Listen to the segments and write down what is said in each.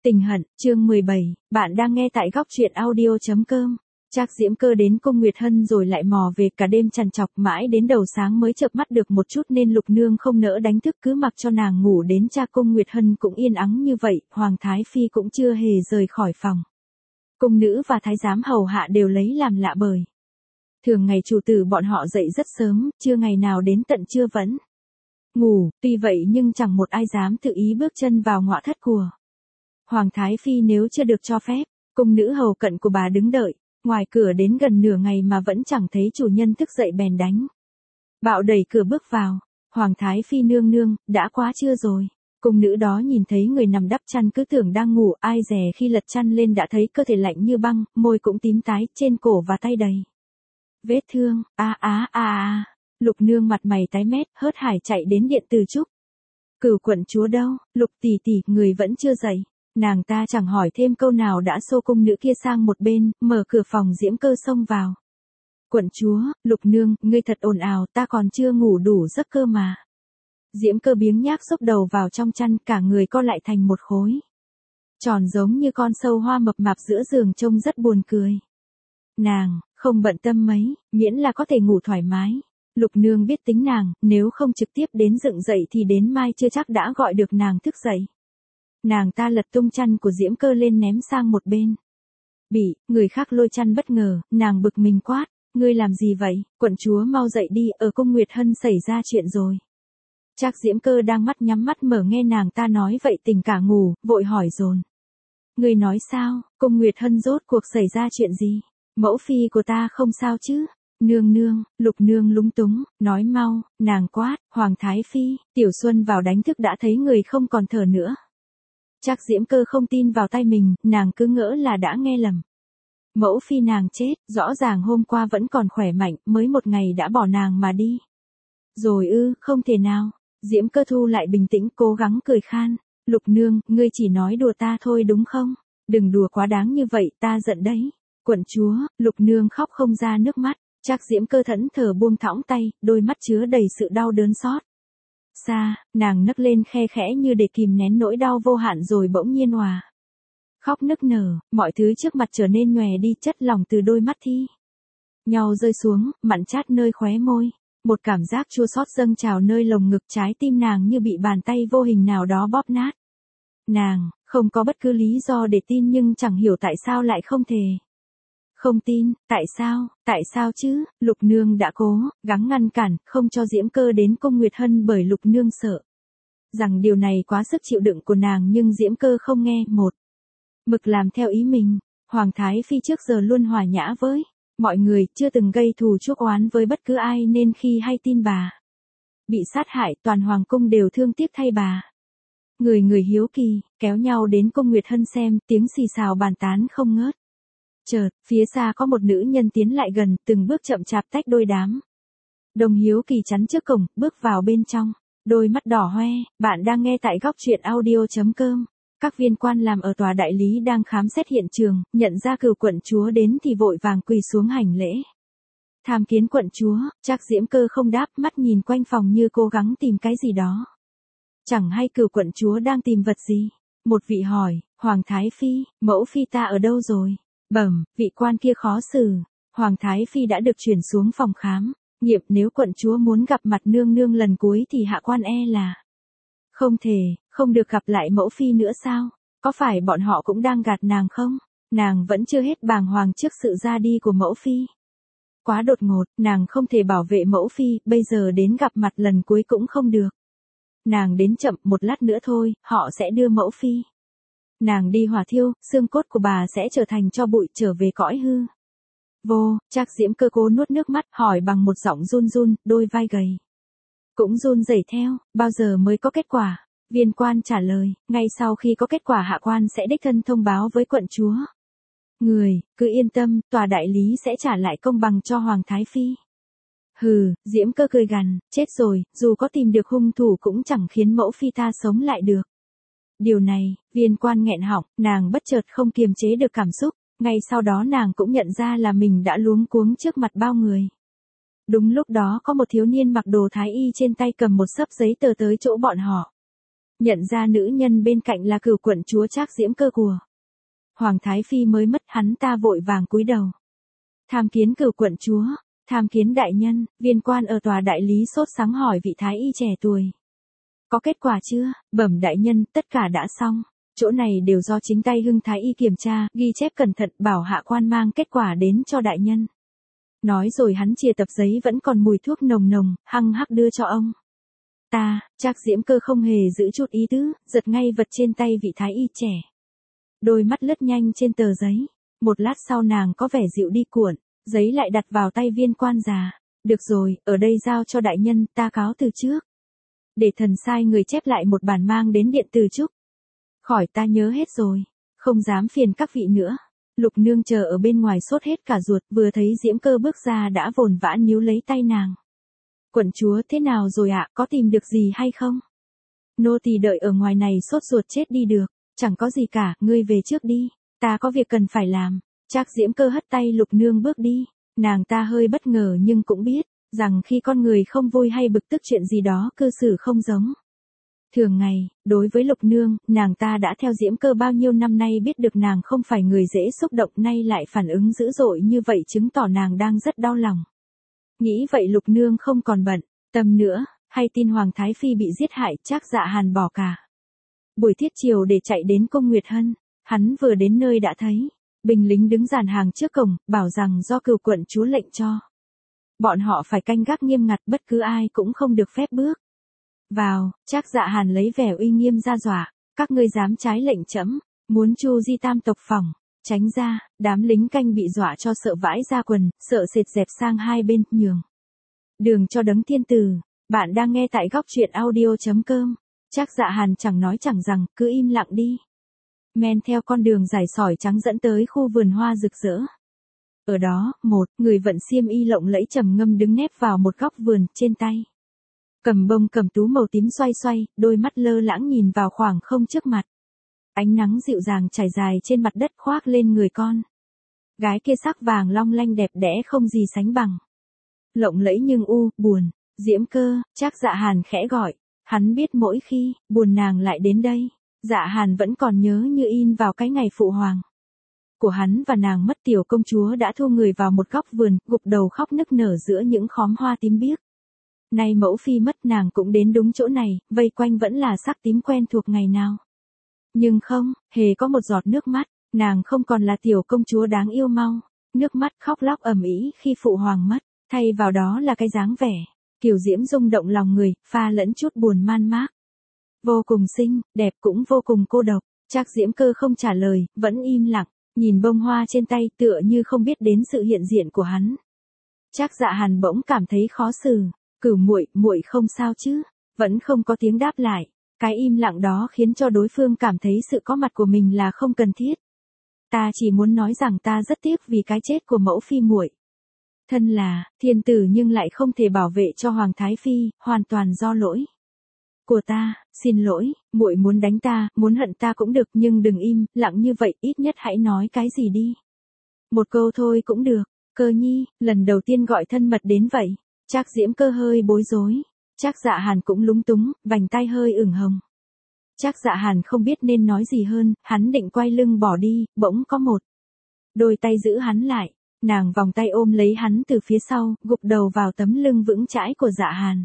Tình hận, chương 17, bạn đang nghe tại góc truyện audio.com. Trác Diễm Cơ đến cung Nguyệt Hân rồi lại mò về, cả đêm trằn trọc mãi đến đầu sáng mới chợp mắt được một chút nên Lục Nương không nỡ đánh thức, cứ mặc cho nàng ngủ đến cha. Cung Nguyệt Hân cũng yên ắng như vậy, Hoàng Thái Phi cũng chưa hề rời khỏi phòng. Cung nữ và thái giám hầu hạ đều lấy làm lạ bởi thường ngày chủ tử bọn họ dậy rất sớm, chưa ngày nào đến tận trưa vẫn ngủ, tuy vậy nhưng chẳng một ai dám tự ý bước chân vào ngọa thất của Hoàng Thái Phi nếu chưa được cho phép. Cung nữ hầu cận của bà đứng đợi ngoài cửa đến gần nửa ngày mà vẫn chẳng thấy chủ nhân thức dậy, bèn đánh bạo đẩy cửa bước vào. Hoàng Thái Phi nương nương, đã quá trưa rồi. Cung nữ đó nhìn thấy người nằm đắp chăn cứ tưởng đang ngủ, ai dè khi lật chăn lên đã thấy cơ thể lạnh như băng, môi cũng tím tái, trên cổ và tay đầy vết thương. Lục nương mặt mày tái mét, hớt hải chạy đến điện từ chúc. Cửu quận chúa đâu? Lục tỷ tỷ, người vẫn chưa dậy. Nàng ta chẳng hỏi thêm câu nào đã xô cung nữ kia sang một bên, mở cửa phòng. Diễm Cơ xông vào. Quận chúa, Lục nương, ngươi thật ồn ào, ta còn chưa ngủ đủ giấc cơ mà. Diễm Cơ biếng nhác xúc đầu vào trong chăn, cả người co lại thành một khối tròn giống như con sâu hoa mập mạp giữa giường, trông rất buồn cười. Nàng không bận tâm mấy, miễn là có thể ngủ thoải mái. Lục nương biết tính nàng, nếu không trực tiếp đến dựng dậy thì đến mai chưa chắc đã gọi được nàng thức dậy. Nàng ta lật tung chăn của Diễm Cơ lên ném sang một bên. Bị người khác lôi chăn bất ngờ, nàng bực mình quát, ngươi làm gì vậy? Quận chúa mau dậy đi, ở cung Nguyệt Hân xảy ra chuyện rồi. Trác Diễm Cơ đang mắt nhắm mắt mở, nghe nàng ta nói vậy tỉnh cả ngủ, vội hỏi dồn. Ngươi nói sao? Cung Nguyệt Hân rốt cuộc xảy ra chuyện gì? Mẫu phi của ta không sao chứ? Nương nương, Lục nương lúng túng, nói mau. Nàng quát, Hoàng Thái Phi. Tiểu Xuân vào đánh thức đã thấy người không còn thở nữa. Trác Diễm Cơ không tin vào tay mình, nàng cứ ngỡ là đã nghe lầm. Mẫu phi nàng chết, rõ ràng hôm qua vẫn còn khỏe mạnh, mới một ngày đã bỏ nàng mà đi. Rồi ư? Không thể nào. Diễm Cơ thu lại bình tĩnh, cố gắng cười khan. Lục nương, ngươi chỉ nói đùa ta thôi đúng không? Đừng đùa quá đáng như vậy, ta giận đấy. Quận chúa, Lục nương khóc không ra nước mắt. Trác Diễm Cơ thẫn thờ buông thõng tay, đôi mắt chứa đầy sự đau đớn xót xa. Nàng nấc lên khe khẽ như để kìm nén nỗi đau vô hạn, rồi bỗng nhiên òa khóc nức nở, mọi thứ trước mặt trở nên nhòe đi, chất lỏng từ đôi mắt thi nhau rơi xuống, mặn chát nơi khóe môi. Một cảm giác chua xót dâng trào nơi lồng ngực, trái tim nàng như bị bàn tay vô hình nào đó bóp nát. Nàng không có bất cứ lý do để tin, nhưng chẳng hiểu tại sao lại không thể không tin. Tại sao chứ? Lục nương đã cố gắng ngăn cản, không cho Diễm Cơ đến cung Nguyệt Hân, bởi Lục nương sợ rằng điều này quá sức chịu đựng của nàng, nhưng Diễm Cơ không nghe, một mực làm theo ý mình. Hoàng Thái Phi trước giờ luôn hòa nhã với mọi người, chưa từng gây thù chuốc oán với bất cứ ai, nên khi hay tin bà bị sát hại, toàn hoàng cung đều thương tiếc thay bà. Người người hiếu kỳ, kéo nhau đến cung Nguyệt Hân xem, tiếng xì xào bàn tán không ngớt. Chợt, phía xa có một nữ nhân tiến lại gần, từng bước chậm chạp tách đôi đám đông hiếu kỳ chắn trước cổng, bước vào bên trong, đôi mắt đỏ hoe. Bạn đang nghe tại góc truyện audio.com. Các viên quan làm ở tòa đại lý đang khám xét hiện trường, nhận ra Cửu quận chúa đến thì vội vàng quỳ xuống hành lễ. Tham kiến quận chúa. Trác Diễm Cơ không đáp, mắt nhìn quanh phòng như cố gắng tìm cái gì đó. Chẳng hay Cửu quận chúa đang tìm vật gì. Một vị hỏi, Hoàng Thái Phi, mẫu phi ta ở đâu rồi? Bẩm, vị quan kia khó xử. Hoàng Thái Phi đã được chuyển xuống phòng khám nghiệm, nếu quận chúa muốn gặp mặt nương nương lần cuối thì hạ quan e là không được gặp lại mẫu phi nữa sao? Có phải bọn họ cũng đang gạt nàng không? Nàng vẫn chưa hết bàng hoàng trước sự ra đi của mẫu phi. Quá đột ngột, nàng không thể bảo vệ mẫu phi, bây giờ đến gặp mặt lần cuối cũng không được. Nàng đến chậm, một lát nữa thôi, họ sẽ đưa mẫu phi. Nàng đi hỏa thiêu, xương cốt của bà sẽ trở thành tro bụi, trở về cõi hư vô. Trác Diễm Cơ cố nuốt nước mắt, hỏi bằng một giọng run run, đôi vai gầy cũng run rẩy theo. Bao giờ mới có kết quả? Viên quan trả lời, ngay sau khi có kết quả hạ quan sẽ đích thân thông báo với quận chúa. Người, cứ yên tâm, tòa đại lý sẽ trả lại công bằng cho Hoàng Thái Phi. Hừ, Diễm Cơ cười gằn, chết rồi, dù có tìm được hung thủ cũng chẳng khiến mẫu phi ta sống lại được. Điều này, viên quan nghẹn họng, nàng bất chợt không kiềm chế được cảm xúc, ngay sau đó nàng cũng nhận ra là mình đã luống cuống trước mặt bao người. Đúng lúc đó có một thiếu niên mặc đồ thái y trên tay cầm một xấp giấy tờ tới chỗ bọn họ. Nhận ra nữ nhân bên cạnh là Cửu quận chúa Trác Diễm Cơ của Hoàng Thái Phi mới mất, hắn ta vội vàng cúi đầu. Tham kiến Cửu quận chúa, tham kiến đại nhân. Viên quan ở tòa đại lý sốt sắng hỏi vị thái y trẻ tuổi. Có kết quả chưa? Bẩm đại nhân, tất cả đã xong. Chỗ này đều do chính tay Hưng thái y kiểm tra, ghi chép cẩn thận, bảo hạ quan mang kết quả đến cho đại nhân. Nói rồi hắn chìa tập giấy vẫn còn mùi thuốc nồng nồng, hăng hắc đưa cho ông. Trác Diễm Cơ không hề giữ chút ý tứ, giật ngay vật trên tay vị thái y trẻ. Đôi mắt lướt nhanh trên tờ giấy. Một lát sau nàng có vẻ dịu đi, cuộn giấy lại đặt vào tay viên quan già. Được rồi, ở đây giao cho đại nhân, ta cáo từ trước. Để thần sai người chép lại một bản mang đến điện từ chúc. Khỏi, ta nhớ hết rồi, không dám phiền các vị nữa. Lục nương chờ ở bên ngoài sốt hết cả ruột, vừa thấy Diễm Cơ bước ra đã vồn vã níu lấy tay nàng. Quận chúa thế nào rồi ạ, có tìm được gì hay không? Nô tỳ đợi ở ngoài này sốt ruột chết đi được. Chẳng có gì cả, ngươi về trước đi, ta có việc cần phải làm. Trác Diễm Cơ hất tay Lục nương bước đi. Nàng ta hơi bất ngờ nhưng cũng biết rằng khi con người không vui hay bực tức chuyện gì đó cư xử không giống thường ngày. Đối với Lục nương, nàng ta đã theo Diễm Cơ bao nhiêu năm nay, biết được nàng không phải người dễ xúc động, nay lại phản ứng dữ dội như vậy chứng tỏ nàng đang rất đau lòng. Nghĩ vậy Lục nương không còn bận tâm nữa, hay tin Hoàng Thái Phi bị giết hại. Trác Dạ Hàn bỏ cả buổi thiết chiều để chạy đến cung Nguyệt Hân. Hắn vừa đến nơi đã thấy binh lính đứng dàn hàng trước cổng, bảo rằng do Cửu quận chúa lệnh cho. Bọn họ phải canh gác nghiêm ngặt, bất cứ ai cũng không được phép bước vào. Trác Dạ Hàn lấy vẻ uy nghiêm ra dọa. Các ngươi dám trái lệnh trẫm, muốn chu di tam tộc phỏng, tránh ra. Đám lính canh bị dọa cho sợ vãi ra quần, sợ sệt dẹp sang hai bên, nhường đường cho đấng thiên tử. Bạn đang nghe tại góc truyện audio.com. Trác Dạ Hàn chẳng nói chẳng rằng, cứ im lặng đi. Men theo con đường dài sỏi trắng dẫn tới khu vườn hoa rực rỡ. Ở đó, một người vận xiêm y lộng lẫy trầm ngâm đứng nép vào một góc vườn, trên tay cầm bông cầm tú màu tím xoay xoay, đôi mắt lơ lãng nhìn vào khoảng không trước mặt. Ánh nắng dịu dàng trải dài trên mặt đất khoác lên người con gái kia, sắc vàng long lanh đẹp đẽ không gì sánh bằng. Lộng lẫy nhưng buồn. Diễm Cơ. Trác Dạ Hàn khẽ gọi. Hắn biết mỗi khi buồn nàng lại đến đây. Dạ Hàn vẫn còn nhớ như in vào cái ngày phụ hoàng của hắn và nàng mất. Tiểu công chúa đã thu người vào một góc vườn, gục đầu khóc nức nở giữa những khóm hoa tím biếc. Nay mẫu phi mất, nàng cũng đến đúng chỗ này, vây quanh vẫn là sắc tím quen thuộc ngày nào. Nhưng không hề có một giọt nước mắt, nàng không còn là tiểu công chúa đáng yêu mau nước mắt khóc lóc ầm ĩ khi phụ hoàng mất, thay vào đó là cái dáng vẻ kiều diễm rung động lòng người, pha lẫn chút buồn man mác. Vô cùng xinh, đẹp cũng vô cùng cô độc. Trác Diễm Cơ không trả lời, vẫn im lặng, nhìn bông hoa trên tay, tựa như không biết đến sự hiện diện của hắn. Trác Dạ Hàn bỗng cảm thấy khó xử. Cửu muội, muội không sao chứ? Vẫn không có tiếng đáp lại. Cái im lặng đó khiến cho đối phương cảm thấy sự có mặt của mình là không cần thiết. Ta chỉ muốn nói rằng ta rất tiếc vì cái chết của mẫu phi muội. Thân là thiên tử nhưng lại không thể bảo vệ cho Hoàng Thái Phi, hoàn toàn do lỗi của ta. Xin lỗi, muội muốn đánh ta, muốn hận ta cũng được, nhưng đừng im lặng như vậy, ít nhất hãy nói cái gì đi. Một câu thôi cũng được. Cơ nhi, lần đầu tiên gọi thân mật đến vậy. Trác Diễm Cơ hơi bối rối. Trác Dạ Hàn cũng lúng túng, vành tai hơi ửng hồng. Trác Dạ Hàn không biết nên nói gì hơn, hắn định quay lưng bỏ đi, bỗng có một đôi tay giữ hắn lại. Nàng vòng tay ôm lấy hắn từ phía sau, gục đầu vào tấm lưng vững chãi của Dạ Hàn.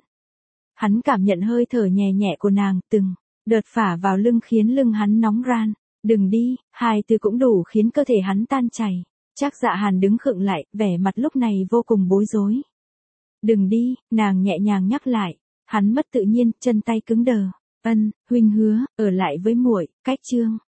Hắn cảm nhận hơi thở nhẹ nhẹ của nàng, từng đợt phả vào lưng khiến lưng hắn nóng ran. Đừng đi, hai từ cũng đủ khiến cơ thể hắn tan chảy. Trác Dạ Hàn đứng khựng lại, vẻ mặt lúc này vô cùng bối rối. Đừng đi, nàng nhẹ nhàng nhắc lại. Hắn mất tự nhiên, chân tay cứng đờ. Huynh hứa ở lại với muội. Cách chương